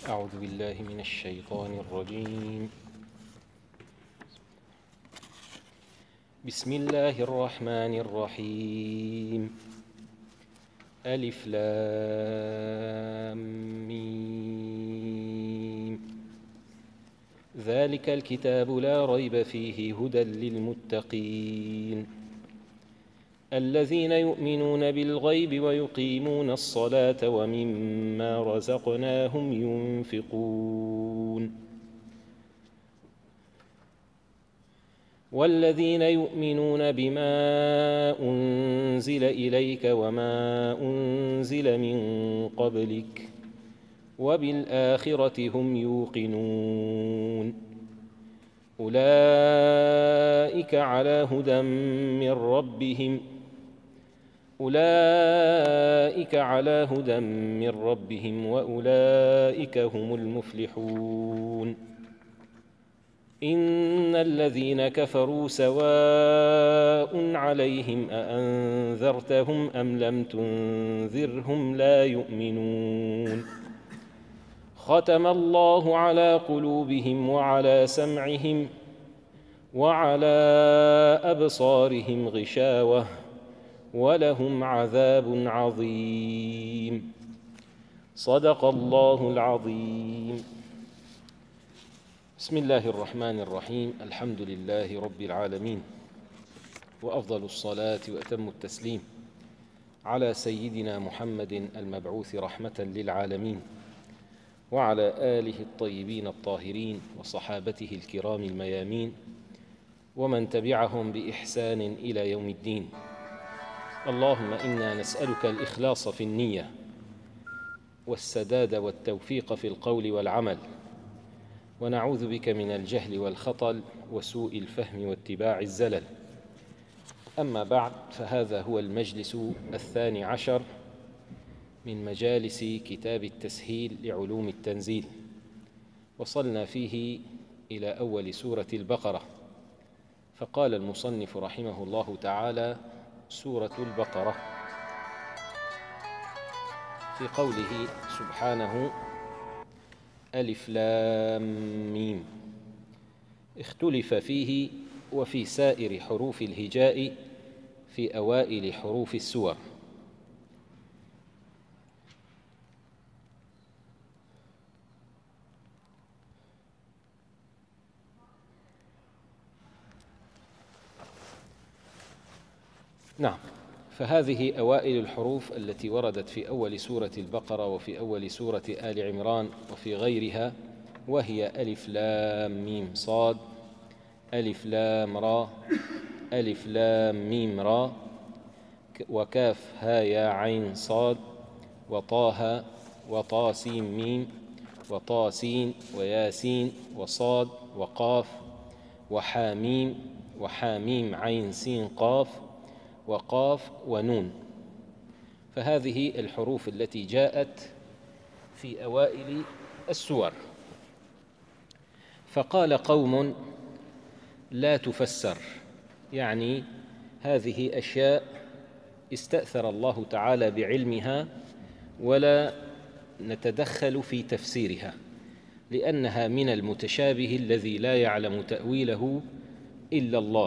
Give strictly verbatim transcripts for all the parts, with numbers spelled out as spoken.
أعوذ بالله من الشيطان الرجيم. بسم الله الرحمن الرحيم. ألف لام ميم. ذلك الكتاب لا ريب فيه هدى للمتقين الذين يؤمنون بالغيب ويقيمون الصلاة ومما رزقناهم ينفقون والذين يؤمنون بما أنزل إليك وما أنزل من قبلك وبالآخرة هم يوقنون أولئك على هدى من ربهم أولئك على هدى من ربهم وأولئك هم المفلحون إن الذين كفروا سواء عليهم أأنذرتهم أم لم تنذرهم لا يؤمنون ختم الله على قلوبهم وعلى سمعهم وعلى أبصارهم غشاوة ولهم عذاب عظيم. صدق الله العظيم. بسم الله الرحمن الرحيم. الحمد لله رب العالمين، وأفضل الصلاة وأتم التسليم على سيدنا محمد المبعوث رحمة للعالمين وعلى آله الطيبين الطاهرين وصحابته الكرام الميامين ومن تبعهم بإحسان إلى يوم الدين. اللهم إنا نسألك الإخلاص في النية والسداد والتوفيق في القول والعمل، ونعوذ بك من الجهل والخطل وسوء الفهم واتباع الزلل. أما بعد، فهذا هو المجلس الثاني عشر من مجالس كتاب التسهيل لعلوم التنزيل، وصلنا فيه إلى أول سورة البقرة، فقال المصنف رحمه الله تعالى: سورة البقرة، في قوله سبحانه: ألف لام ميم. اختلف فيه وفي سائر حروف الهجاء في أوائل حروف السور. نعم، فهذه أوائل الحروف التي وردت في أول سورة البقرة وفي أول سورة آل عمران وفي غيرها، وهي ألف لام ميم صاد، ألف لام را، ألف لام ميم را، وكاف ها يا عين صاد، وطاها، وطا سين ميم، وطا سين، وياسين، وصاد، وقاف، وحاميم، وحاميم عين سين قاف، وقاف، ونون. فهذه الحروف التي جاءت في أوائل السور. فقال قوم: لا تفسر، يعني هذه أشياء استأثر الله تعالى بعلمها ولا نتدخل في تفسيرها، لأنها من المتشابه الذي لا يعلم تأويله إلا الله.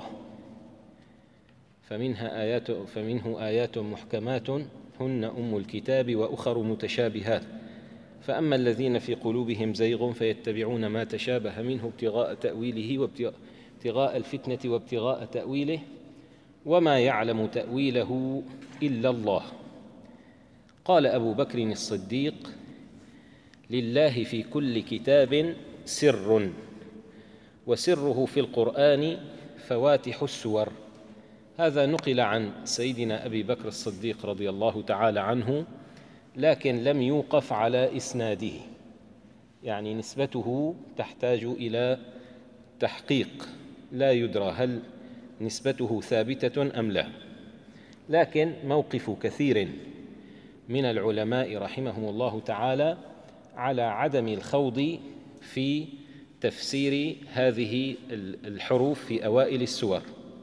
فمنها آيات فمنه آيات محكمات هن أم الكتاب وأخر متشابهات، فأما الذين في قلوبهم زيغ فيتبعون ما تشابه منه ابتغاء تأويله وابتغاء الفتنة وابتغاء تأويله وما يعلم تأويله إلا الله. قال أبو بكر الصديق: لله في كل كتاب سر، وسره في القرآن فواتح السور. هذا نقل عن سيدنا أبي بكر الصديق رضي الله تعالى عنه، لكن لم يوقف على إسناده، يعني نسبته تحتاج إلى تحقيق، لا يدرى هل نسبته ثابتة أم لا. لكن موقف كثير من العلماء رحمهم الله تعالى على عدم الخوض في تفسير هذه الحروف في أوائل السور،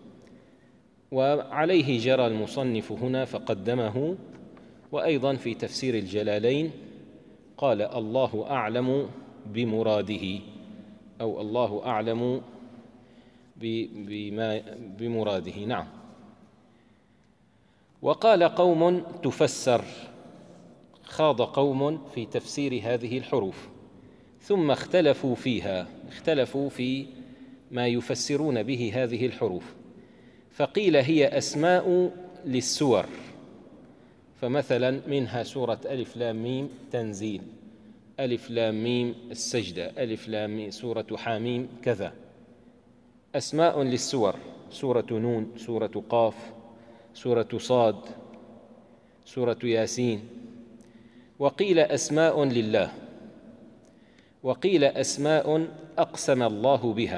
وعليه جرى المصنف هنا فقدمه، وأيضا في تفسير الجلالين قال الله أعلم بمراده، أو الله أعلم بما بمراده. نعم. وقال قوم تفسر، خاض قوم في تفسير هذه الحروف ثم اختلفوا فيها، اختلفوا في ما يفسرون به هذه الحروف، فقيل هي أسماء للسور، فمثلا منها سورة ألف لام ميم تنزيل، ألف لام ميم السجدة، ألف لام ميم سورة حاميم كذا، أسماء للسور، سورة نون، سورة قاف، سورة صاد، سورة ياسين. وقيل أسماء لله، وقيل أسماء أقسم الله بها،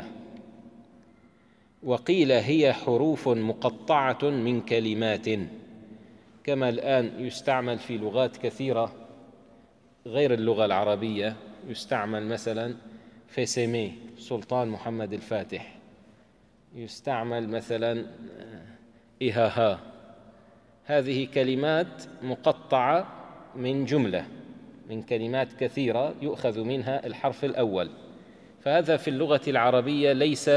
وقيل هي حروف مقطعة من كلمات، كما الآن يستعمل في لغات كثيرة غير اللغة العربية، يستعمل مثلا فيسيمي سلطان محمد الفاتح، يستعمل مثلا إهاها، هذه كلمات مقطعة من جملة، من كلمات كثيرة يؤخذ منها الحرف الأول، فهذا في اللغة العربية ليس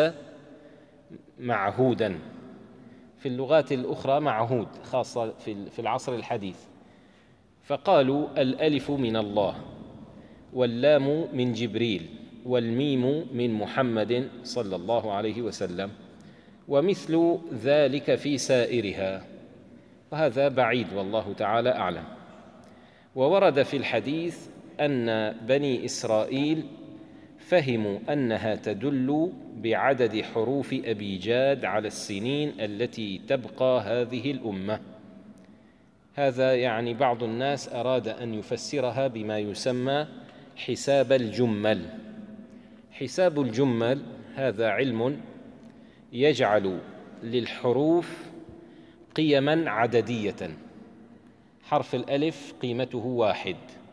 معهوداً، في اللغات الأخرى معهود، خاصة في العصر الحديث. فقالوا الألف من الله، واللام من جبريل، والميم من محمد صلى الله عليه وسلم، ومثل ذلك في سائرها، وهذا بعيد والله تعالى أعلم. وورد في الحديث أن بني إسرائيل فهموا أنها تدل بعدد حروف أبيجاد على السنين التي تبقى هذه الأمة. هذا يعني بعض الناس أراد أن يفسرها بما يسمى حساب الجمل. حساب الجمل هذا علم يجعل للحروف قيماً عددية، حرف الألف قيمته واحد،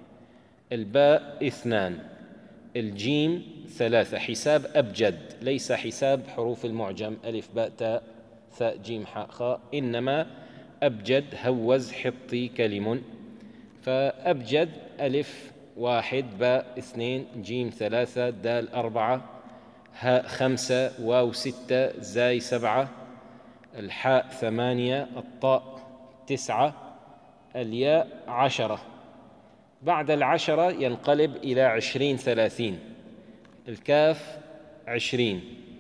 الباء اثنان، الجيم ثلاثة، حساب أبجد، ليس حساب حروف المعجم ألف باء تاء ثاء جيم حاء خاء، إنما أبجد هوز حطي كلم، فأبجد ألف واحد، باء اثنين، جيم ثلاثة، دال أربعة، هاء خمسة، واو ستة، زاي سبعة، الحاء ثمانية، الطاء تسعة، الياء عشرة. بعد العشرة ينقلب إلى عشرين ثلاثين، الكاف عشرين،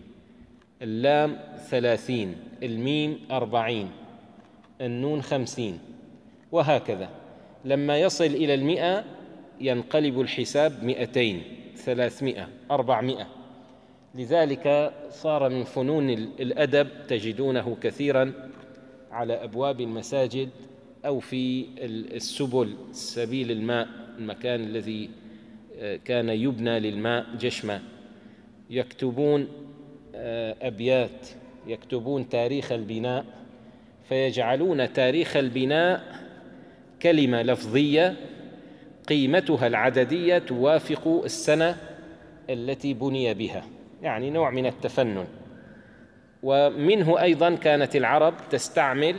اللام ثلاثين، الميم أربعين، النون خمسين، وهكذا. لما يصل إلى المئة ينقلب الحساب مئتين، ثلاثمائة، أربعمائة. لذلك صار من فنون الأدب تجدونه كثيراً على أبواب المساجد أو في السبل، سبيل الماء، المكان الذي كان يبنى للماء جشمة، يكتبون أبيات، يكتبون تاريخ البناء، فيجعلون تاريخ البناء كلمة لفظية قيمتها العددية توافق السنة التي بني بها، يعني نوع من التفنن. ومنه أيضاً كانت العرب تستعمل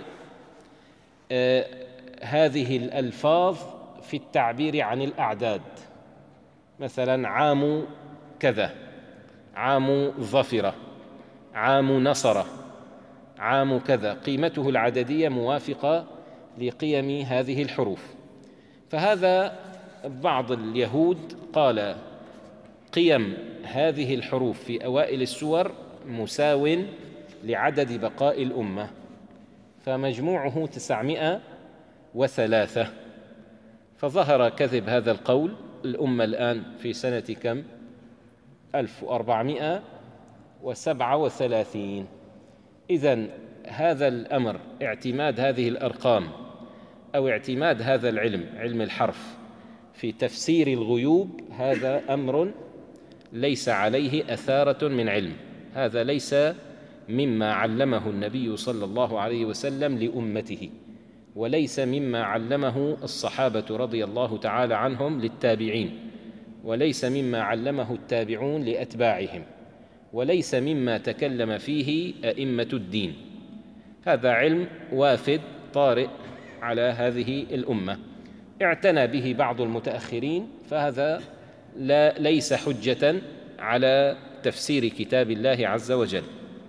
آه هذه الألفاظ في التعبير عن الأعداد، مثلاً عام كذا، عام ظفرة، عام نصرة، عام كذا، قيمته العددية موافقة لقيم هذه الحروف. فهذا بعض اليهود قال قيم هذه الحروف في أوائل السور مساو لعدد بقاء الأمة، فمجموعه تسعمائة وثلاثة. فظهر كذب هذا القول، الأمة الآن في سنة كم؟ ألف وأربعمائة وسبعة وثلاثين. إذن هذا الأمر، اعتماد هذه الأرقام أو اعتماد هذا العلم، علم الحرف، في تفسير الغيوب، هذا أمر ليس عليه أثارة من علم، هذا ليس مما علمه النبي صلى الله عليه وسلم لأمته، وليس مما علمه الصحابة رضي الله تعالى عنهم للتابعين، وليس مما علمه التابعون لأتباعهم، وليس مما تكلم فيه أئمة الدين. هذا علم وافد طارئ على هذه الأمة، اعتنى به بعض المتأخرين فهذا لا ليس حجة على تفسير كتاب الله عز وجل.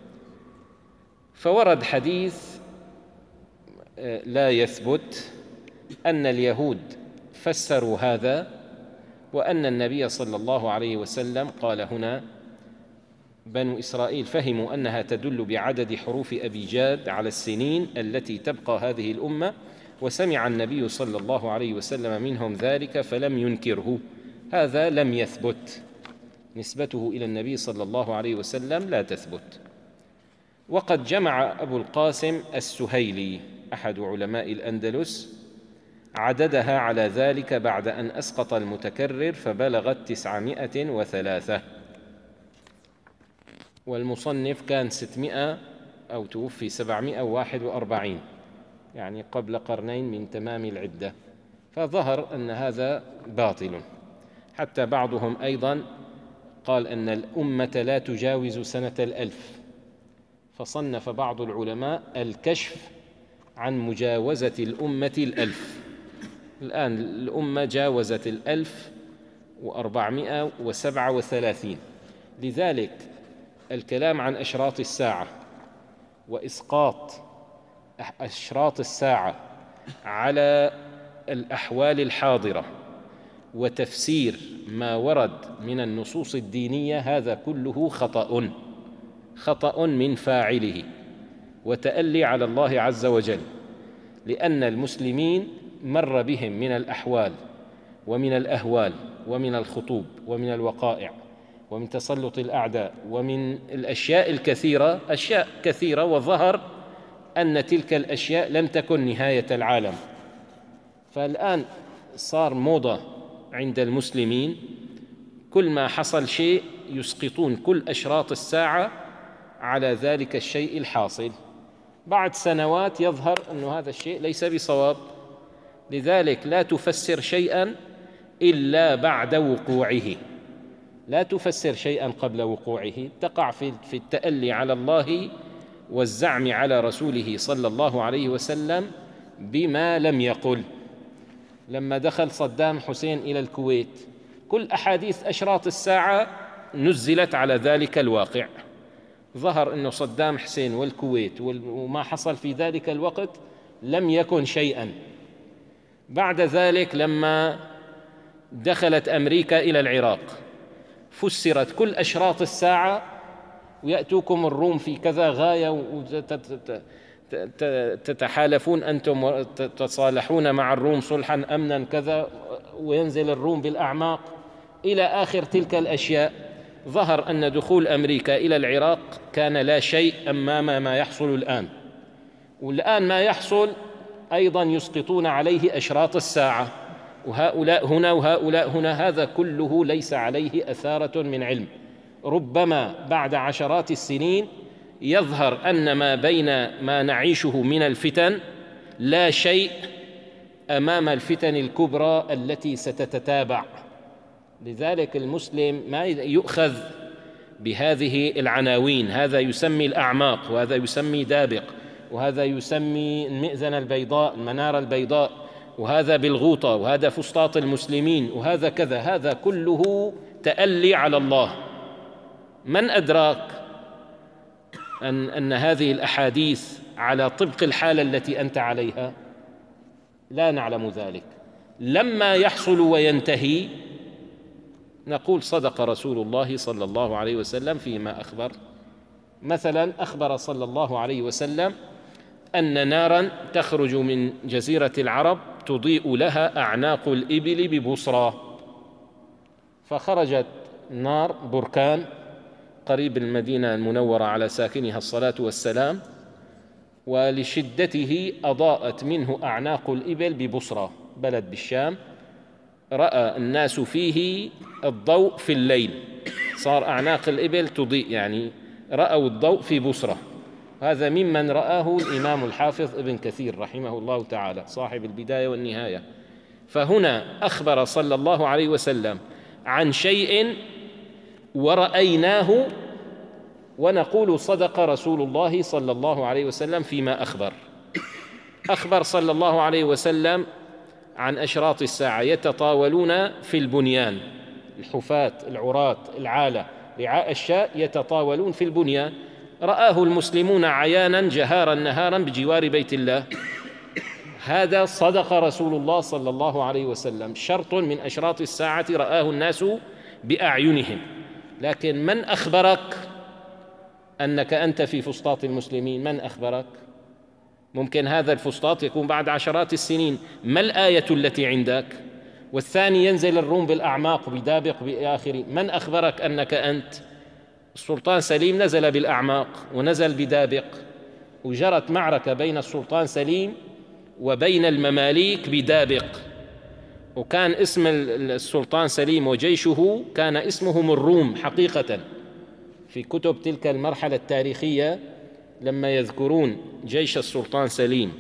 فورد حديث لا يثبت أن اليهود فسروا هذا، وأن النبي صلى الله عليه وسلم قال هنا: بنو إسرائيل فهموا أنها تدل بعدد حروف أبيجاد على السنين التي تبقى هذه الأمة، وسمع النبي صلى الله عليه وسلم منهم ذلك فلم ينكره. هذا لم يثبت، نسبته إلى النبي صلى الله عليه وسلم لا تثبت. وقد جمع أبو القاسم السهيلي أحد علماء الأندلس عددها على ذلك بعد أن أسقط المتكرر فبلغت تسعمائة وثلاثة، والمصنف كان ستمائة أو توفي سبعمائة وواحد وأربعين، يعني قبل قرنين من تمام العدة. فظهر أن هذا باطل. حتى بعضهم أيضا قال أن الأمة لا تجاوز سنة الألف، فصنف بعض العلماء الكشف عن مجاوزة الأمة الألف. الآن الأمة جاوزت الألف وأربعمائة وسبعة وثلاثين. لذلك الكلام عن أشراط الساعة وإسقاط أشراط الساعة على الأحوال الحاضرة وتفسير ما ورد من النصوص الدينية، هذا كله خطأ خطأ من فاعله وتألي على الله عز وجل، لأن المسلمين مر بهم من الأحوال ومن الأهوال ومن الخطوب ومن الوقائع ومن تسلط الأعداء ومن الأشياء الكثيرة، أشياء كثيرة، وظهر أن تلك الأشياء لم تكن نهاية العالم. فالآن صار موضة عند المسلمين، كل ما حصل شيء يسقطون كل أشراط الساعة على ذلك الشيء الحاصل. بعد سنوات يظهر أن هذا الشيء ليس بصواب. لذلك لا تفسر شيئا إلا بعد وقوعه، لا تفسر شيئا قبل وقوعه، تقع في التألي على الله والزعم على رسوله صلى الله عليه وسلم بما لم يقل. لما دخل صدام حسين إلى الكويت كل أحاديث أشراط الساعة نزلت على ذلك الواقع. ظهر أن صدام حسين والكويت وما حصل في ذلك الوقت لم يكن شيئا. بعد ذلك لما دخلت أمريكا إلى العراق فسرت كل أشراط الساعة، ويأتوكم الروم في كذا غاية وتتحالفون أنتم وتتصالحون مع الروم صلحا أمنا كذا، وينزل الروم بالأعماق إلى آخر تلك الأشياء. ظهر أن دخول أمريكا إلى العراق كان لا شيء أمام ما يحصل الآن، والآن ما يحصل أيضا يسقطون عليه أشراط الساعة، وهؤلاء هنا وهؤلاء هنا. هذا كله ليس عليه أثارة من علم. ربما بعد عشرات السنين يظهر أن ما بين ما نعيشه من الفتن لا شيء أمام الفتن الكبرى التي ستتتابع. لذلك المسلم ما يؤخذ بهذه العناوين، هذا يسمي الأعماق، وهذا يسمي دابق، وهذا يسمي المئذنة البيضاء، المنارة البيضاء، وهذا بالغوطة، وهذا فسطاط المسلمين، وهذا كذا. هذا كله تألي على الله. من أدراك أن, أن هذه الأحاديث على طبق الحالة التي أنت عليها؟ لا نعلم ذلك. لما يحصل وينتهي نقول صدق رسول الله صلى الله عليه وسلم فيما أخبر. مثلا أخبر صلى الله عليه وسلم أن نارا تخرج من جزيرة العرب تضيء لها أعناق الإبل ببصرى. فخرجت نار بركان قريب المدينة المنورة على ساكنها الصلاة والسلام، ولشدته أضاءت منه أعناق الإبل ببصرى، بلد بالشام. رأى الناس فيه الضوء في الليل، صار أعناق الإبل تضيء، يعني رأوا الضوء في بصرة. هذا ممن رآه الإمام الحافظ ابن كثير رحمه الله تعالى صاحب البداية والنهاية. فهنا أخبر صلى الله عليه وسلم عن شيء ورأيناه ونقول صدق رسول الله صلى الله عليه وسلم فيما أخبر. أخبر صلى الله عليه وسلم عن أشراط الساعة يتطاولون في البنيان، الحفاة العراة العالة رعاء الشاء يتطاولون في البنيان، رآه المسلمون عيانا جهارا نهارا بجوار بيت الله. هذا صدق رسول الله صلى الله عليه وسلم، شرط من أشراط الساعة رآه الناس بأعينهم. لكن من أخبرك أنك أنت في فسطاط المسلمين؟ من أخبرك؟ ممكن هذا الفسطاط يكون بعد عشرات السنين، ما الآية التي عندك؟ والثاني ينزل الروم بالأعماق بدابق بآخر، من أخبرك أنك أنت؟ السلطان سليم نزل بالأعماق ونزل بدابق، وجرت معركة بين السلطان سليم وبين المماليك بدابق، وكان اسم السلطان سليم وجيشه كان اسمهم الروم حقيقة. في كتب تلك المرحلة التاريخية لما يذكرون جيش السلطان سليم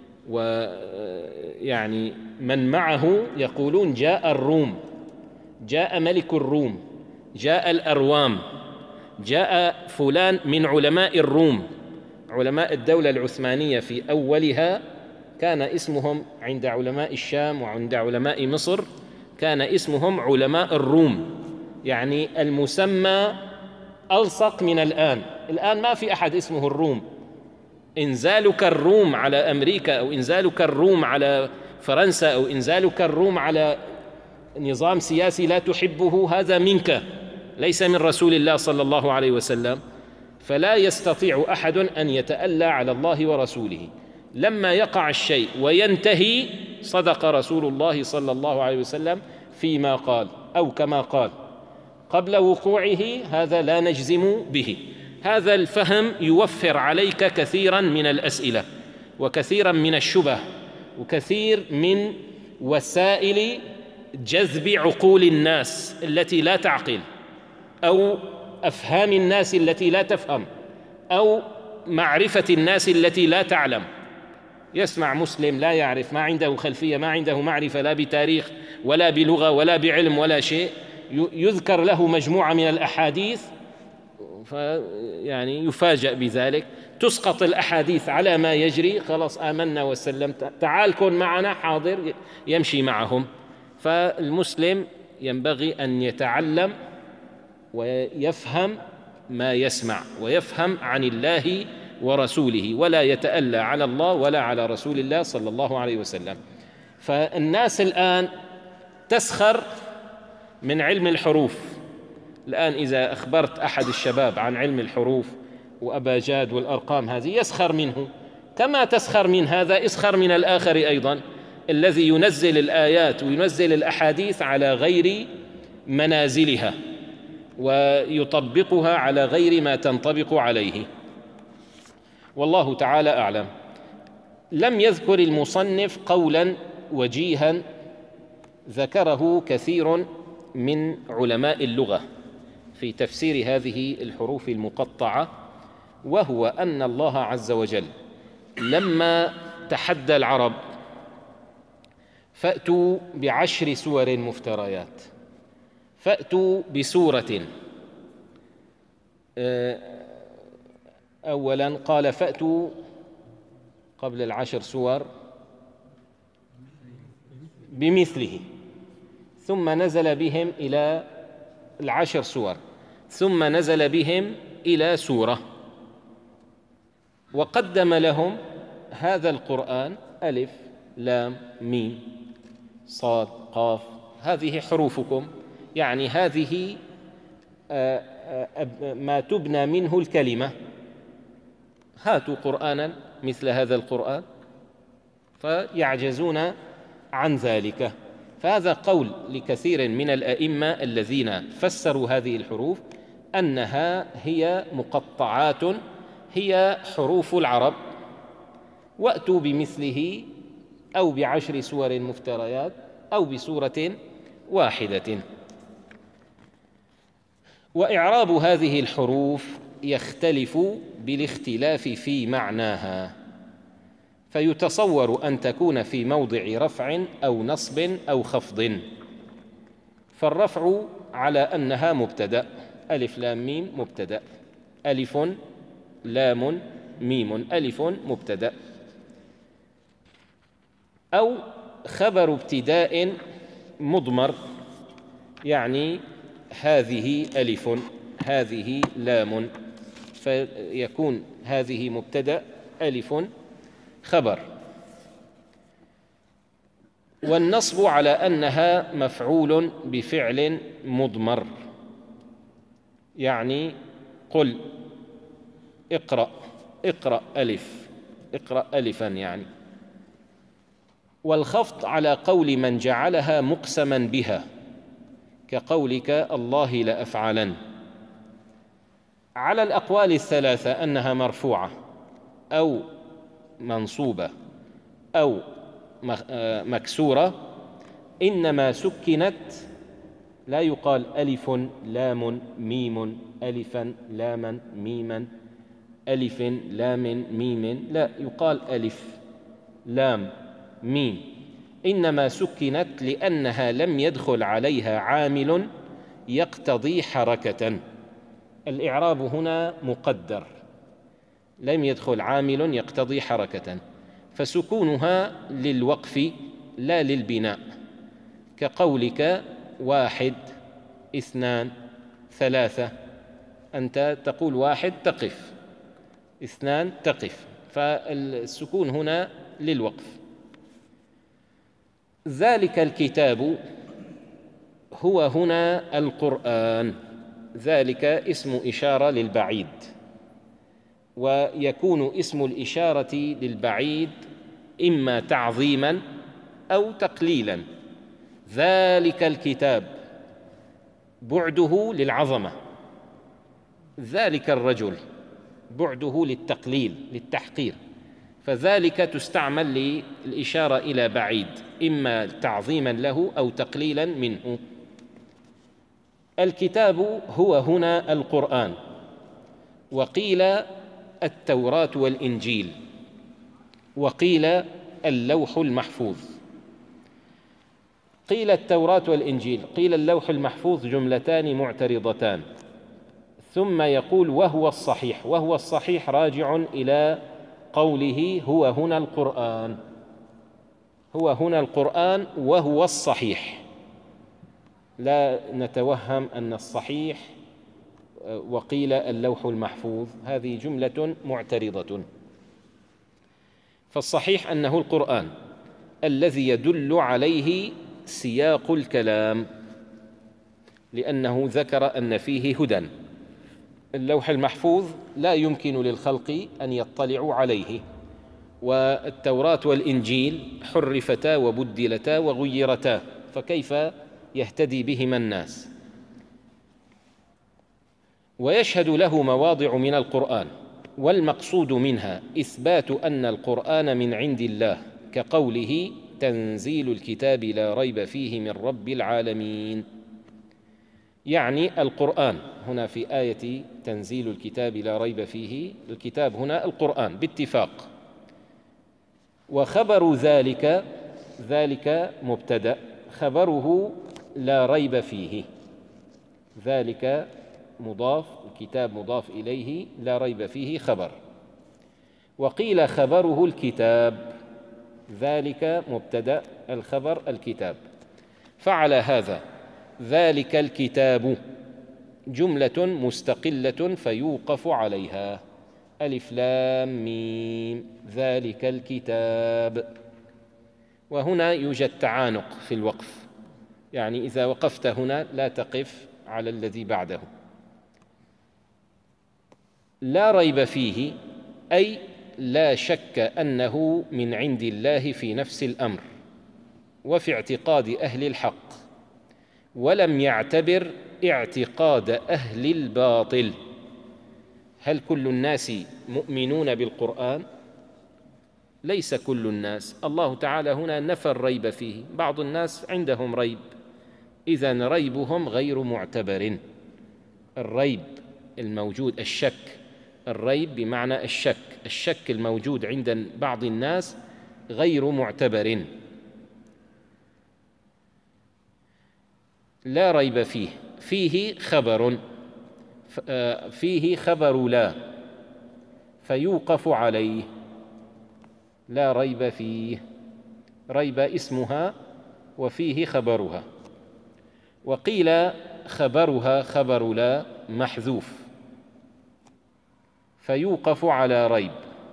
ويعني من معه يقولون جاء الروم، جاء ملك الروم، جاء الأروام، جاء فلان من علماء الروم. علماء الدولة العثمانية في أولها كان اسمهم عند علماء الشام وعند علماء مصر كان اسمهم علماء الروم، يعني المسمى ألصق من الآن. الآن ما في أحد اسمه الروم. إنزالك الروم على أمريكا أو إنزالك الروم على فرنسا أو إنزالك الروم على نظام سياسي لا تحبه هذا منك، ليس من رسول الله صلى الله عليه وسلم. فلا يستطيع أحد أن يتألى على الله ورسوله. لما يقع الشيء وينتهي صدق رسول الله صلى الله عليه وسلم فيما قال أو كما قال. قبل وقوعه هذا لا نجزم به. هذا الفهم يوفر عليك كثيرا من الأسئلة وكثيرا من الشبه وكثير من وسائل جذب عقول الناس التي لا تعقل، أو أفهام الناس التي لا تفهم، أو معرفة الناس التي لا تعلم. يسمع مسلم لا يعرف، ما عنده خلفية، ما عنده معرفة لا بتاريخ ولا بلغة ولا بعلم ولا شيء، يذكر له مجموعة من الأحاديث فيعني يفاجأ بذلك، تسقط الأحاديث على ما يجري، خلاص آمنا وسلمت، تعال كن معنا، حاضر، يمشي معهم. فالمسلم ينبغي أن يتعلم ويفهم ما يسمع ويفهم عن الله ورسوله، ولا يتألى على الله ولا على رسول الله صلى الله عليه وسلم. فالناس الآن تسخر من علم الحروف. الآن إذا أخبرت أحد الشباب عن علم الحروف وأباجاد والأرقام هذه يسخر منه، كما تسخر من هذا اسخر من الآخر أيضا، الذي ينزل الآيات وينزل الأحاديث على غير منازلها ويطبقها على غير ما تنطبق عليه. والله تعالى أعلم. لم يذكر المصنف قولا وجيها ذكره كثير من علماء اللغة في تفسير هذه الحروف المقطعة، وهو أن الله عز وجل لما تحدى العرب فأتوا بعشر سور مفتريات، فأتوا بسورة، أولا قال فأتوا قبل العشر سور بمثله، ثم نزل بهم إلى العشر سور، ثم نزل بهم إلى سورة، وقدم لهم هذا القرآن ألف لام ميم صاد قاف، هذه حروفكم، يعني هذه ما تبنى منه الكلمة، هاتوا قرآنا مثل هذا القرآن، فيعجزون عن ذلك. فهذا قول لكثير من الأئمة الذين فسروا هذه الحروف أنها هي مقطعات، هي حروف العرب، وأتوا بمثله أو بعشر سور مفتريات أو بسورة واحدة. وإعراب هذه الحروف يختلف بالاختلاف في معناها، فيتصور أن تكون في موضع رفع أو نصب أو خفض. فالرفع على أنها مبتدأ، ألف لام ميم مبتدأ، ألف لام ميم ألف مبتدأ. أو وخبر ابتداء مضمر، يعني هذه ألف هذه لام، فيكون هذه مبتدأ ألف خبر. والنصب على أنها مفعول بفعل مضمر، يعني قل اقرأ اقرأ ألف اقرأ ألفا يعني. والخفض على قول من جعلها مقسما بها، كقولك الله لأفعلن، على الأقوال الثلاثة أنها مرفوعة أو منصوبة أو مكسورة، إنما سكنت، لا يقال ألف لام ميم ألفا لاما ميما ألف لام ميم، لا يقال ألف لام ميم، إنما سكنت لأنها لم يدخل عليها عامل يقتضي حركة. الإعراب هنا مقدر، لم يدخل عامل يقتضي حركة، فسكونها للوقف لا للبناء، كقولك واحد اثنان ثلاثة، أنت تقول واحد تقف، اثنان تقف، فالسكون هنا للوقف. ذلك الكتاب هو هنا القرآن، ذلك اسم إشارة للبعيد، ويكون اسم الإشارة للبعيد إما تعظيما أو تقليلا. ذلك الكتاب بعده للعظمة، ذلك الرجل بعده للتقليل للتحقير، فذلك تستعمل للإشارة إلى بعيد، إما تعظيما له أو تقليلا منه. الكتاب هو هنا القرآن، وقيل التوراة والإنجيل، وقيل اللوح المحفوظ. قيل التوراة والإنجيل، قيل اللوح المحفوظ، جملتان معترضتان. ثم يقول وهو الصحيح، وهو الصحيح راجع إلى قوله هو هنا القرآن، هو هنا القرآن وهو الصحيح، لا نتوهم أن الصحيح وقيل اللوح المحفوظ، هذه جملة معترضة. فالصحيح أنه القرآن الذي يدل عليه سياق الكلام، لأنه ذكر أن فيه هدى. اللوح المحفوظ لا يمكن للخلق أن يطلعوا عليه، والتوراة والإنجيل حرفتا وبدلتا وغيرتا، فكيف يهتدي بهما الناس؟ ويشهد له مواضع من القرآن، والمقصود منها إثبات أن القرآن من عند الله، كقوله تنزيل الكتاب لا ريب فيه من رب العالمين، يعني القرآن هنا في آية تنزيل الكتاب لا ريب فيه، الكتاب هنا القرآن باتفاق. وخبر ذلك، ذلك مبتدأ، خبره لا ريب فيه، ذلك مضاف، الكتاب مضاف إليه، لا ريب فيه خبر. وقيل خبره الكتاب، ذلك مبتدأ، الخبر الكتاب. فعلى هذا ذلك الكتاب جملة مستقلة فيوقف عليها، ألف لام ميم ذلك الكتاب. وهنا يوجد تعانق في الوقف، يعني إذا وقفت هنا لا تقف على الذي بعده. لا ريب فيه أي لا شك أنه من عند الله في نفس الأمر وفي اعتقاد أهل الحق، ولم يعتبر اعتقاد أهل الباطل. هل كل الناس مؤمنون بالقرآن؟ ليس كل الناس، الله تعالى هنا نفى الريب فيه، بعض الناس عندهم ريب، إذن ريبهم غير معتبر. الريب الموجود، الشك، الريب بمعنى الشك، الشك الموجود عند بعض الناس غير معتبر. لا ريب فيه، فيه خبر، فيه خبر لا، فيوقف عليه، لا ريب فيه ريب اسمها وفيه خبرها. وقيل خبرها خبر لا محذوف فيوقف على ريب،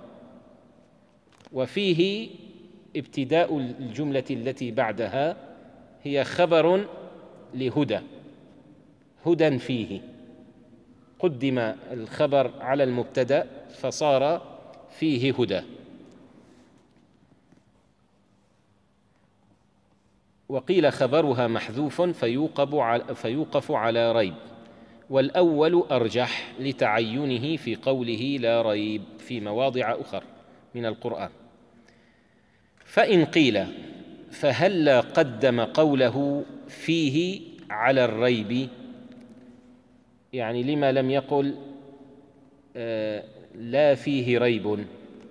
وفيه ابتداء الجملة التي بعدها هي خبر لهدى، هدى فيه، قدم الخبر على المبتدأ فصار فيه هدى. وقيل خبرها محذوف فيوقف على ريب، والأول أرجح لتعينه في قوله لا ريب في مواضع أخر من القرآن. فإن قيل فهلا قدم قوله فيه على الريب، يعني لما لم يقل آه لا فيه ريب،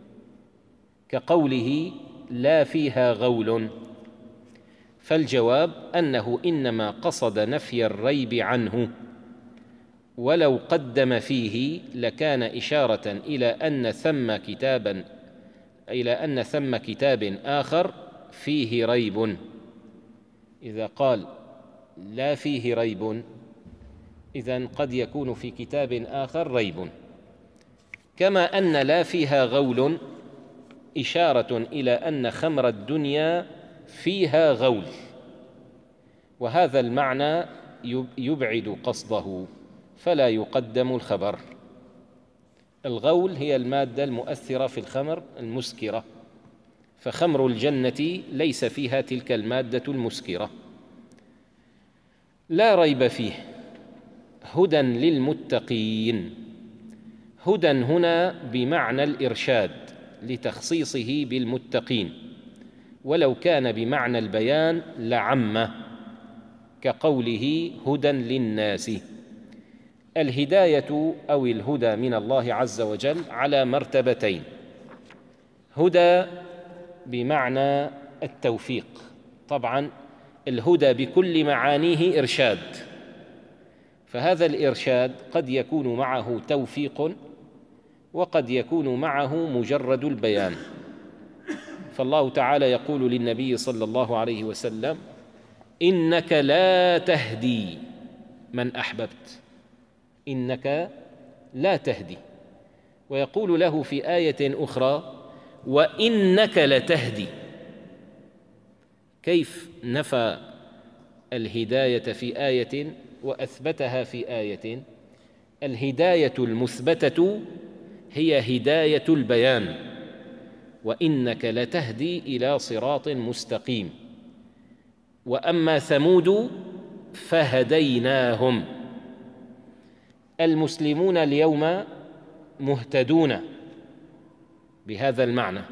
كقوله لا فيها غول؟ فالجواب أنه إنما قصد نفي الريب عنه، ولو قدم فيه لكان إشارة إلى أن ثم كتابا إلى أن ثم كتاب آخر فيه ريب. إذا قال لا فيه ريب إذن قد يكون في كتاب آخر ريب، كما أن لا فيها غول إشارة إلى أن خمر الدنيا فيها غول، وهذا المعنى يبعد قصده فلا يقدم الخبر. الغول هي المادة المؤثرة في الخمر المسكرة، فخمر الجنة ليس فيها تلك المادة المسكرة. لا ريب فيه هدى للمتقين. هدى هنا بمعنى الإرشاد لتخصيصه بالمتقين، ولو كان بمعنى البيان لعم، كقوله هدى للناس. الهداية أو الهدى من الله عز وجل على مرتبتين: هدى بمعنى التوفيق، طبعا الهدى بكل معانيه إرشاد، فهذا الإرشاد قد يكون معه توفيق وقد يكون معه مجرد البيان. فالله تعالى يقول للنبي صلى الله عليه وسلم: إنك لا تهدي من أحببت، إنك لا تهدي. ويقول له في آية أخرى: وإنك لتهدي. كيف نفى الهداية في آية وأثبتها في آية؟ الهداية المثبتة هي هداية البيان، وإنك لتهدي إلى صراط مستقيم. وأما ثمود فهديناهم. المسلمون اليوم مهتدون بهذا المعنى،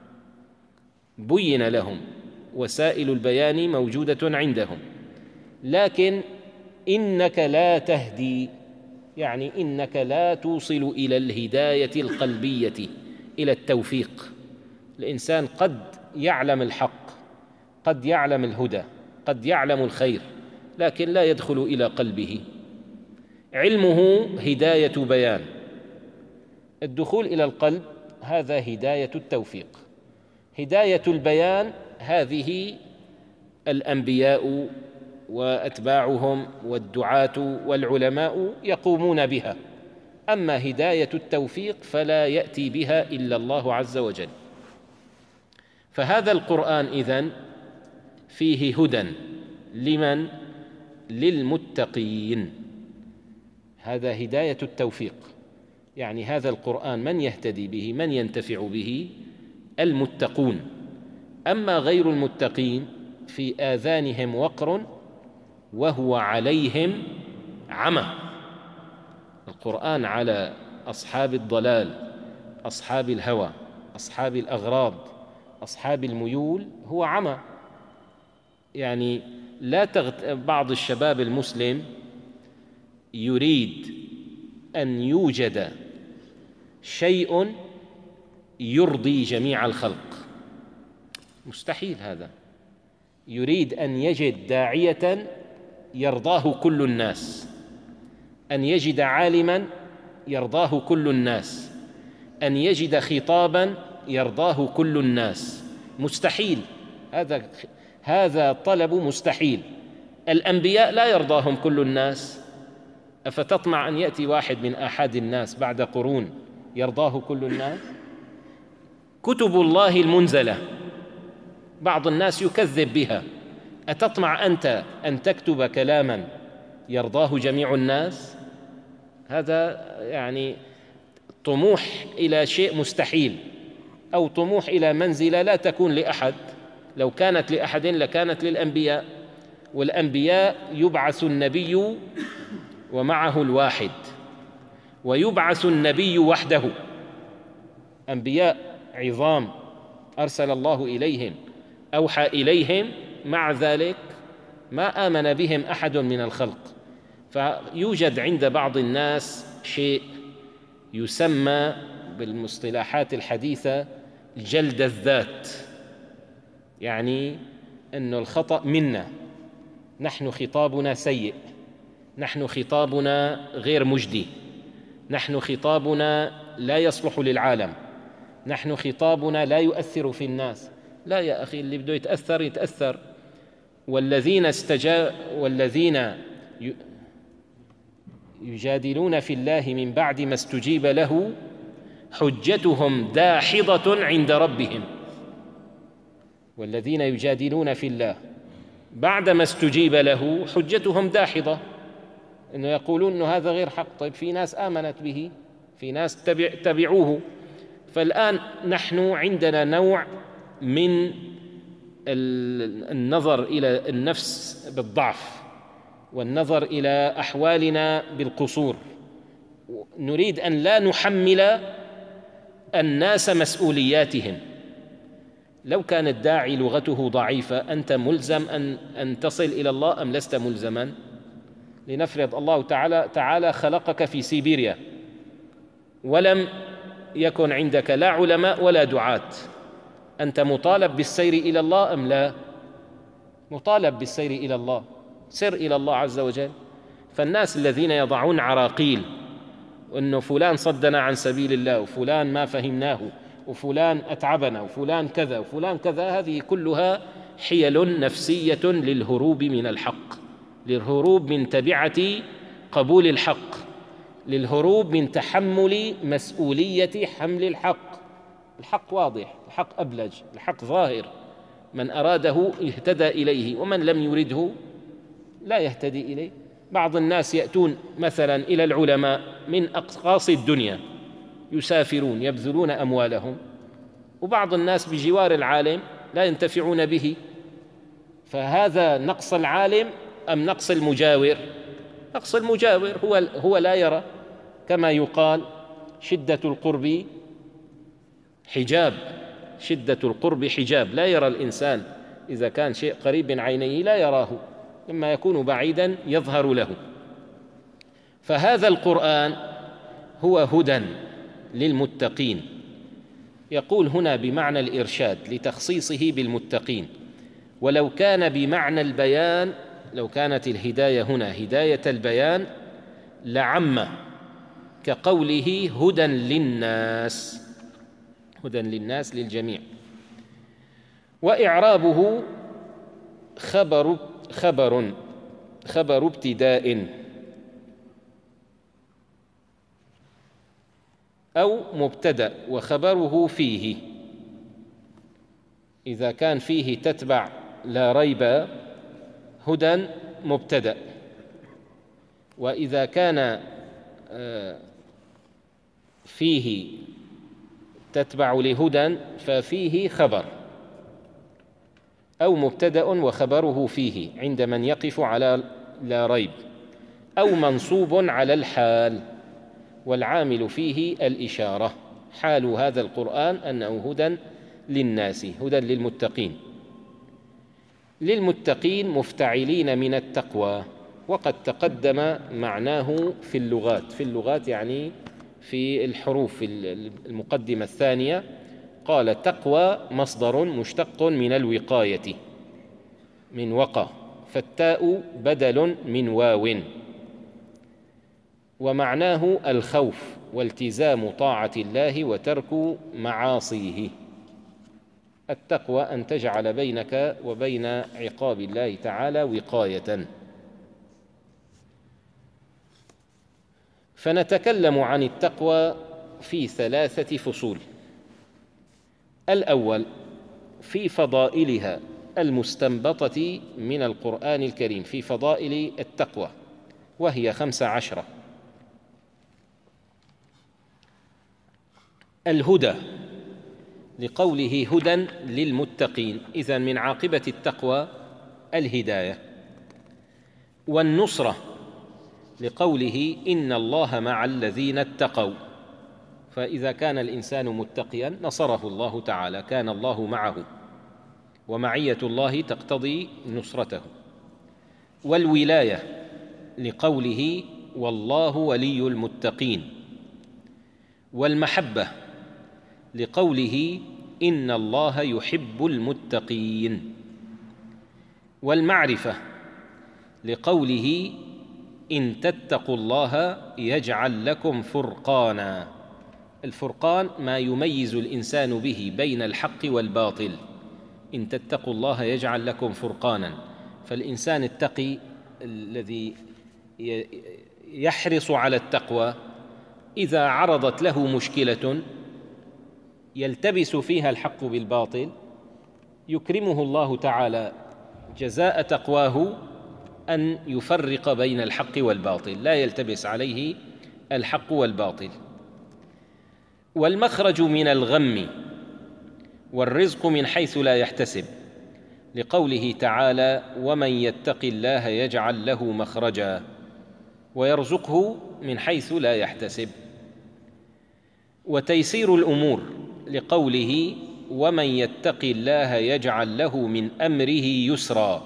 بين لهم وسائل البيان موجودة عندهم، لكن إنك لا تهدي يعني إنك لا توصل إلى الهداية القلبية، إلى التوفيق. الإنسان قد يعلم الحق، قد يعلم الهدى، قد يعلم الخير، لكن لا يدخل إلى قلبه. علمه هداية بيان، الدخول إلى القلب هذا هداية التوفيق. هداية البيان هذه الأنبياء وأتباعهم والدعاة والعلماء يقومون بها، أما هداية التوفيق فلا يأتي بها إلا الله عز وجل. فهذا القرآن إذن فيه هدى لمن؟ للمتقين. هذا هداية التوفيق، يعني هذا القرآن من يهتدي به، من ينتفع به؟ المتقون. أما غير المتقين في آذانهم وقر وهو عليهم عمى. القرآن على أصحاب الضلال، أصحاب الهوى، أصحاب الأغراض، أصحاب الميول هو عمى. يعني لا تغت... بعض الشباب المسلم يريد أن يوجد شيء يرضي جميع الخلق، مستحيل هذا. يريد أن يجد داعية يرضاه كل الناس، أن يجد عالما يرضاه كل الناس، أن يجد خطابا يرضاه كل الناس، مستحيل. هذا هذا طلب مستحيل. الأنبياء لا يرضاهم كل الناس، أفتطمع أن يأتي واحد من آحاد الناس بعد قرون يرضاه كل الناس؟ كتب الله المنزلة بعض الناس يكذب بها، أتطمع أنت أن تكتب كلاما يرضاه جميع الناس؟ هذا يعني طموح إلى شيء مستحيل، أو طموح إلى منزلة لا تكون لأحد. لو كانت لأحد لكانت للأنبياء، والأنبياء يبعث النبي ومعه الواحد، ويبعث النبي وحده. أنبياء عظام أرسل الله إليهم، أوحى إليهم، مع ذلك ما آمن بهم أحد من الخلق. فيوجد عند بعض الناس شيء يسمى بالمصطلحات الحديثة جلد الذات، يعني أن الخطأ منا، نحن خطابنا سيء، نحن خطابنا غير مجدي، نحن خطابنا لا يصلح للعالم، نحن خطابنا لا يؤثر في الناس. لا يا أخي، اللي بده يتأثر يتأثر. والذين استجا والذين يجادلون في الله من بعد ما استجيب له حجتهم داحضة عند ربهم. والذين يجادلون في الله بعد ما استجيب له حجتهم داحضة، إنه يقولون إنه هذا غير حق. طيب في ناس آمنت به، في ناس تبع تبعوه. فالآن نحن عندنا نوع من النظر إلى النفس بالضعف، والنظر إلى أحوالنا بالقصور. نريد أن لا نحمل الناس مسؤولياتهم. لو كان الداعي لغته ضعيفة، أنت ملزم أن أن تصل إلى الله أم لست ملزما؟ لنفرض الله تعالى تعالى خلقك في سيبيريا، ولم يكن عندك لا علماء ولا دعاة، أنت مطالب بالسير إلى الله أم لا؟ مطالب بالسير إلى الله. سر إلى الله عز وجل. فالناس الذين يضعون عراقيل، وأنه فلان صدنا عن سبيل الله، وفلان ما فهمناه، وفلان أتعبنا، وفلان كذا وفلان كذا، هذه كلها حيل نفسية للهروب من الحق، للهروب من تبعة قبول الحق، للهروب من تحمل مسؤولية حمل الحق. الحق واضح، الحق أبلج، الحق ظاهر، من أراده اهتدى إليه، ومن لم يرده لا يهتدي إليه. بعض الناس يأتون مثلا إلى العلماء من أقاصي الدنيا، يسافرون يبذلون أموالهم، وبعض الناس بجوار العالم لا ينتفعون به. فهذا نقص العالم أم نقص المجاور؟ نقص المجاور. هو هو لا يرى، كما يقال شدة القرب حجاب، شدة القرب حجاب. لا يرى الإنسان إذا كان شيء قريب من عينيه لا يراه، لما يكون بعيدا يظهر له. فهذا القرآن هو هدى للمتقين. يقول هنا بمعنى الإرشاد لتخصيصه بالمتقين، ولو كان بمعنى البيان، لو كانت الهداية هنا هداية البيان لعم، كقوله هدى للناس، هدى للناس للجميع. وإعرابه خبر خبر خبر ابتداء أو مبتدأ، وخبره فيه. إذا كان فيه تتبع لا ريب هدى مبتدأ، وإذا كان فيه تتبع لهدى ففيه خبر، أو مبتدأ وخبره فيه عند من يقف على لا ريب، أو منصوب على الحال، والعامل فيه الإشارة. حال هذا القرآن أنه هدى للناس، هدى للمتقين. للمتقين مفتعلين من التقوى، وقد تقدم معناه في اللغات، في اللغات يعني في الحروف في المقدمة الثانية. قال تقوى مصدر مشتق من الوقاية، من وقى، فالتاء بدل من واو، ومعناه الخوف والتزام طاعة الله وترك معاصيه. التقوى أن تجعل بينك وبين عقاب الله تعالى وقاية. فنتكلم عن التقوى في ثلاثة فصول. الأول في فضائلها المستنبطة من القرآن الكريم، في فضائل التقوى، وهي خمس عشرة. الهدى لقوله هدى للمتقين، إذن من عاقبة التقوى الهداية. والنصرة لقوله إن الله مع الذين اتقوا، فإذا كان الإنسان متقيا نصره الله تعالى، كان الله معه، ومعية الله تقتضي نصرته. والولاية لقوله والله ولي المتقين. والمحبة لقوله إن الله يحب المتقين. والمعرفة لقوله إن تتقوا الله يجعل لكم فرقانا. الفرقان ما يميز الإنسان به بين الحق والباطل، إن تتقوا الله يجعل لكم فرقانا. فالإنسان التقي الذي يحرص على التقوى إذا عرضت له مشكلة يلتبس فيها الحق بالباطل يكرمه الله تعالى جزاء تقواه أن يفرق بين الحق والباطل، لا يلتبس عليه الحق والباطل. والمخرج من الغم والرزق من حيث لا يحتسب، لقوله تعالى ومن يتق الله يجعل له مخرجا ويرزقه من حيث لا يحتسب. وتيسير الأمور لقوله ومن يتق الله يجعل له من أمره يسرا.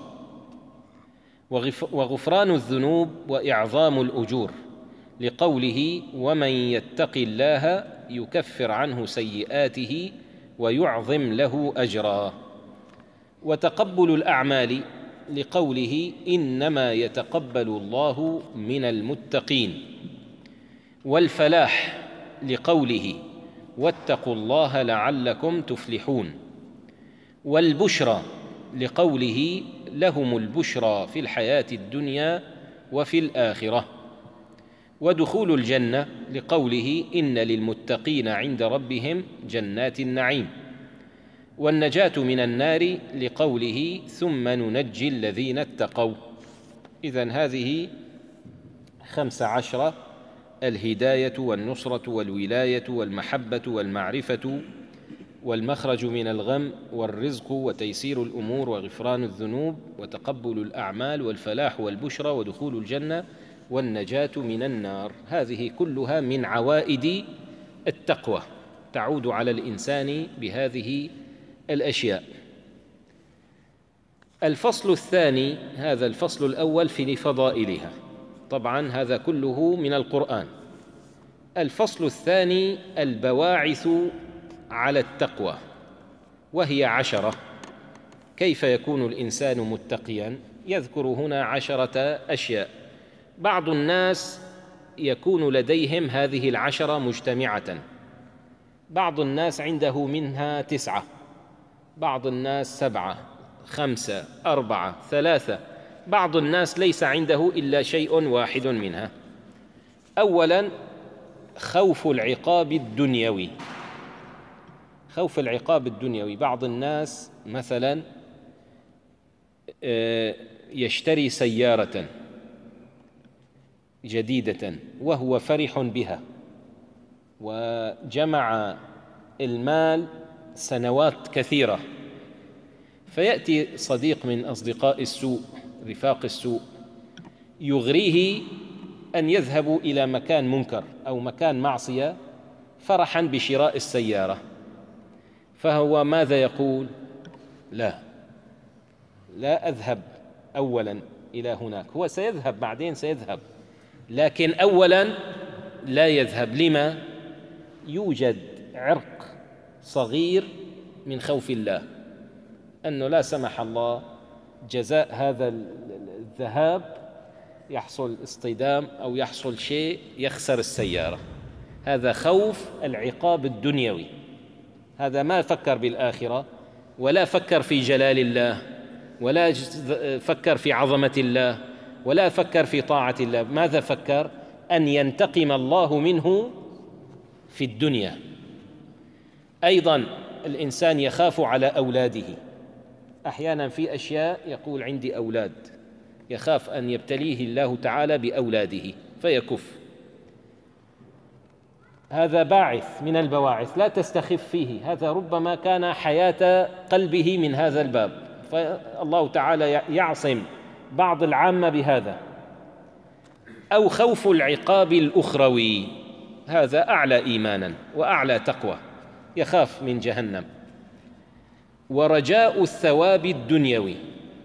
وغفران الذنوب وإعظام الأجور، لقوله ومن يتق الله يكفر عنه سيئاته ويعظم له أجرا. وتقبل الأعمال، لقوله إنما يتقبل الله من المتقين. والفلاح لقوله واتقوا الله لعلكم تفلحون. والبشرى لقوله لهم البشرى في الحياة الدنيا وفي الآخرة. ودخول الجنة لقوله إن للمتقين عند ربهم جنات النعيم. والنجاة من النار لقوله ثم ننجي الذين اتقوا. إذن هذه خمس عشرة: الهداية والنصرة والولاية والمحبة والمعرفة والمخرج من الغم والرزق وتيسير الأمور وغفران الذنوب وتقبل الأعمال والفلاح والبشرى ودخول الجنة والنجاة من النار. هذه كلها من عوائد التقوى، تعود على الإنسان بهذه الأشياء. الفصل الثاني، هذا الفصل الأول في فضائلها، طبعا هذا كله من القرآن. الفصل الثاني البواعث على التقوى، وهي عشرة. كيف يكون الإنسان متقيا؟ يذكر هنا عشرة أشياء. بعض الناس يكون لديهم هذه العشرة مجتمعة، بعض الناس عنده منها تسعة، بعض الناس سبعة، خمسة، أربعة، ثلاثة، بعض الناس ليس عنده إلا شيء واحد منها. أولاً خوف العقاب الدنيوي. خوف العقاب الدنيوي، بعض الناس مثلاً يشتري سيارة جديدة وهو فرح بها وجمع المال سنوات كثيرة، فيأتي صديق من أصدقاء السوء، رفاق السوء، يغريه أن يذهبوا إلى مكان منكر أو مكان معصية فرحاً بشراء السيارة، فهو ماذا يقول؟ لا لا أذهب أولاً إلى هناك. هو سيذهب بعدين، سيذهب، لكن أولاً لا يذهب. لما؟ يوجد عرق صغير من خوف الله، أنه لا سمح الله جزاء هذا الذهاب يحصل اصطدام أو يحصل شيء يخسر السيارة. هذا خوف العقاب الدنيوي، هذا ما فكر بالآخرة، ولا فكر في جلال الله، ولا فكر في عظمة الله، ولا فكر في طاعة الله. ماذا فكر؟ أن ينتقم الله منه في الدنيا. أيضا الإنسان يخاف على أولاده، أحيانا في أشياء يقول عندي أولاد، يخاف أن يبتليه الله تعالى بأولاده فيكف. هذا باعث من البواعث لا تستخف فيه، هذا ربما كان حياة قلبه من هذا الباب، فالله تعالى يعصم بعض العامة بهذا. أو خوف العقاب الأخروي، هذا أعلى إيمانا وأعلى تقوى، يخاف من جهنم. ورجاء الثواب الدنيوي،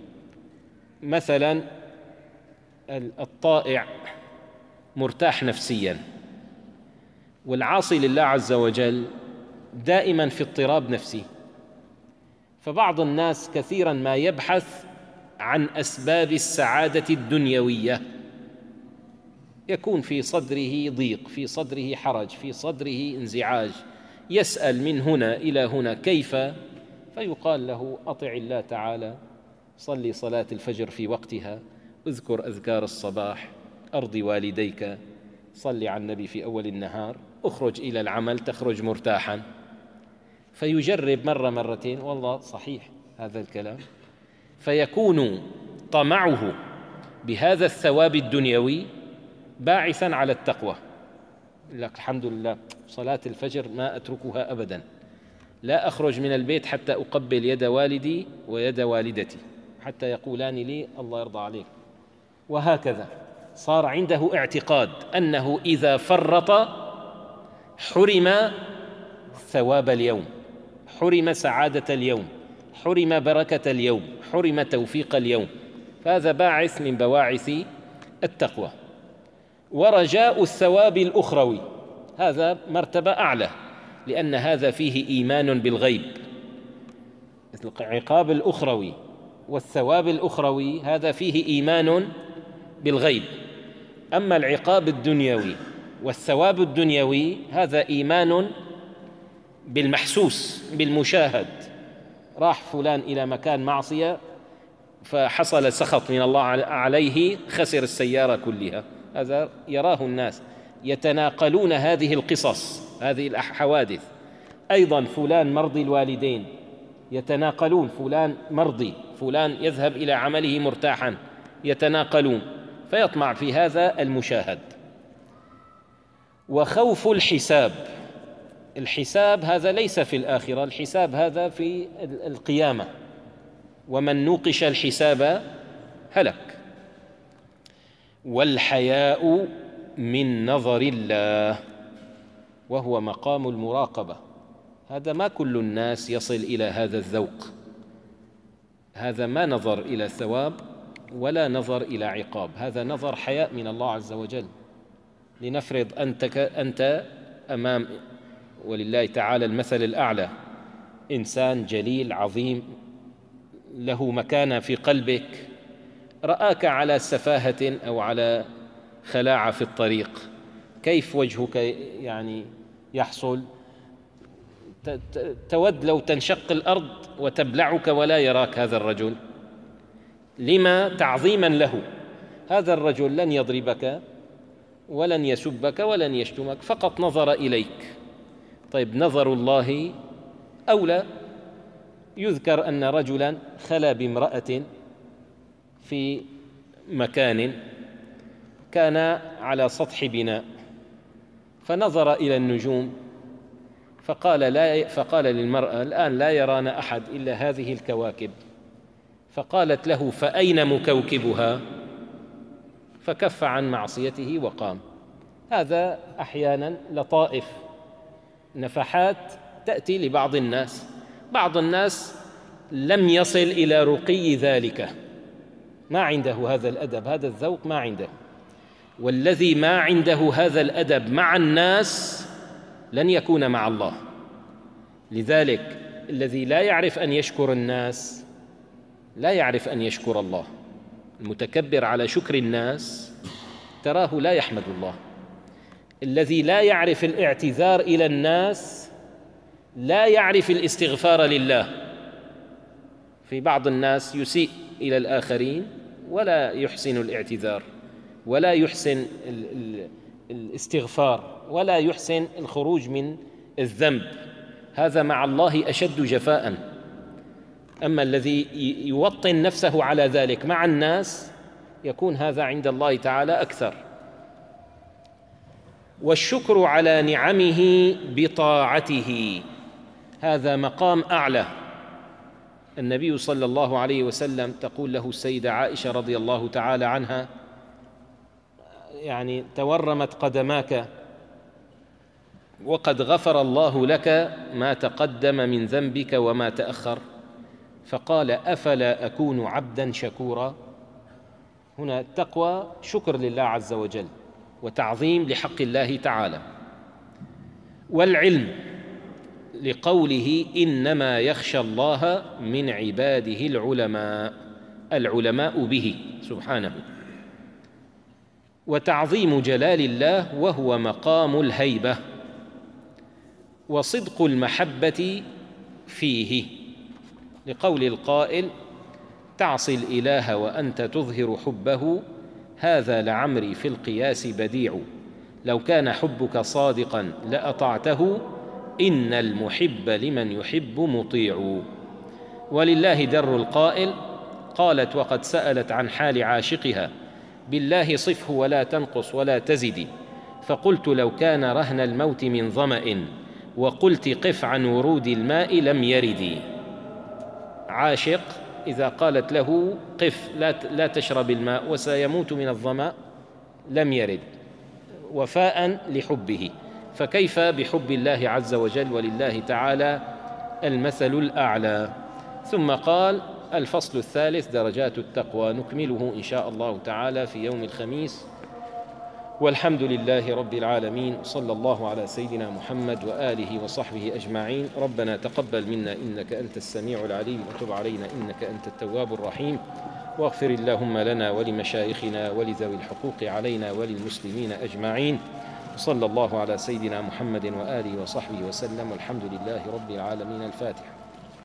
مثلا الطائع مرتاح نفسيا، والعاصي لله عز وجل دائما في اضطراب نفسي. فبعض الناس كثيرا ما يبحث عن أسباب السعادة الدنيوية، يكون في صدره ضيق، في صدره حرج، في صدره انزعاج، يسأل من هنا إلى هنا كيف، فيقال له أطع الله تعالى، صلي صلاة الفجر في وقتها، اذكر أذكار الصباح، أرضي والديك، صلي على النبي في أول النهار، اخرج إلى العمل تخرج مرتاحا. فيجرب مرة مرتين، والله صحيح هذا الكلام، فيكون طمعه بهذا الثواب الدنيوي باعثا على التقوى. لك الحمد لله صلاة الفجر ما أتركها أبدا، لا أخرج من البيت حتى أقبل يد والدي ويد والدتي حتى يقولان لي الله يرضى عليك. وهكذا صار عنده اعتقاد أنه إذا فرط حرم ثواب اليوم، حرم سعادة اليوم، حرم بركة اليوم، حرم توفيق اليوم. فهذا باعث من بواعث التقوى. ورجاء الثواب الأخروي، هذا مرتبة أعلى، لأن هذا فيه إيمان بالغيب. العقاب الأخروي والثواب الأخروي هذا فيه إيمان بالغيب. أما العقاب الدنيوي والثواب الدنيوي هذا إيمان بالمحسوس بالمشاهد. راح فلان إلى مكان معصية فحصل سخط من الله عليه، خسر السيارة كلها، هذا يراه الناس، يتناقلون هذه القصص، هذه الحوادث. أيضا فلان مرضي الوالدين، يتناقلون، فلان مرضي، فلان يذهب إلى عمله مرتاحا، يتناقلون، فيطمع في هذا المشاهد. وخوف الحساب، الحساب هذا ليس في الآخرة، الحساب هذا في القيامة، ومن نوقش الحساب هلك. والحياء من نظر الله، وهو مقام المراقبة. هذا ما كل الناس يصل إلى هذا الذوق، هذا ما نظر إلى ثواب ولا نظر إلى عقاب، هذا نظر حياء من الله عز وجل. لنفرض أنت, أنت أمام، ولله تعالى المثل الأعلى، إنسان جليل عظيم له مكانة في قلبك، رآك على سفاهة أو على خلاعة في الطريق، كيف وجهك يعني يحصل؟ تود لو تنشق الأرض وتبلعك ولا يراك هذا الرجل. لما؟ تعظيما له. هذا الرجل لن يضربك ولن يسبك ولن يشتمك، فقط نظر إليك. طيب نظر الله أولى. يذكر أن رجلا خلا بامرأة في مكان كان على سطح بناء، فنظر إلى النجوم فقال, لا فقال للمرأة الآن لا يرانا أحد إلا هذه الكواكب، فقالت له فأين مكوكبها؟ فكف عن معصيته وقام. هذا أحيانا لطائف، نفحات تأتي لبعض الناس. بعض الناس لم يصل إلى رقي ذلك، ما عنده هذا الأدب، هذا الذوق ما عنده. والذي ما عنده هذا الأدب مع الناس لن يكون مع الله. لذلك الذي لا يعرف أن يشكر الناس لا يعرف أن يشكر الله. المتكبر على شكر الناس تراه لا يحمد الله. الذي لا يعرف الاعتذار إلى الناس لا يعرف الاستغفار لله. في بعض الناس يسيء إلى الآخرين ولا يحسن الاعتذار، ولا يحسن الاستغفار، ولا يحسن الخروج من الذنب. هذا مع الله أشد جفاء. أما الذي يوطن نفسه على ذلك مع الناس يكون هذا عند الله تعالى أكثر. والشكر على نعمه بطاعته، هذا مقام أعلى. النبي صلى الله عليه وسلم تقول له السيدة عائشة رضي الله تعالى عنها: يعني تورمت قدماك وقد غفر الله لك ما تقدم من ذنبك وما تأخر. فقال: أفلا أكون عبدا شكورا؟ هنا التقوى شكر لله عز وجل وتعظيم لحق الله تعالى. والعلم لقوله: إنما يخشى الله من عباده العلماء، العلماء به سبحانه. وتعظيم جلال الله وهو مقام الهيبة. وصدق المحبة فيه، لقول القائل: تعصي الإله وأنت تظهر حبه، هذا لعمري في القياس بديع، لو كان حبك صادقا لأطعته، إن المحب لمن يحب مطيع. ولله در القائل: قالت وقد سألت عن حال عاشقها، بالله صفه ولا تنقص ولا تزدي، فقلت لو كان رهن الموت من ظمأ، وقلت قف عن ورود الماء لم يردي. عاشق إذا قالت له قف لا تشرب الماء وسيموت من الظمأ لم يرد، وفاء لحبه، فكيف بحب الله عز وجل؟ ولله تعالى المثل الأعلى. ثم قال: الفصل الثالث درجات التقوى، نكمله إن شاء الله تعالى في يوم الخميس. والحمد لله رب العالمين، صلى الله على سيدنا محمد وآله وصحبه أجمعين. ربنا تقبل منا إنك أنت السميع العليم، وتب علينا إنك أنت التواب الرحيم، واغفر اللهم لنا ولمشايخنا ولذوي الحقوق علينا وللمسلمين أجمعين. صلى الله على سيدنا محمد وآله وصحبه وسلم، والحمد لله رب العالمين. الفاتحة.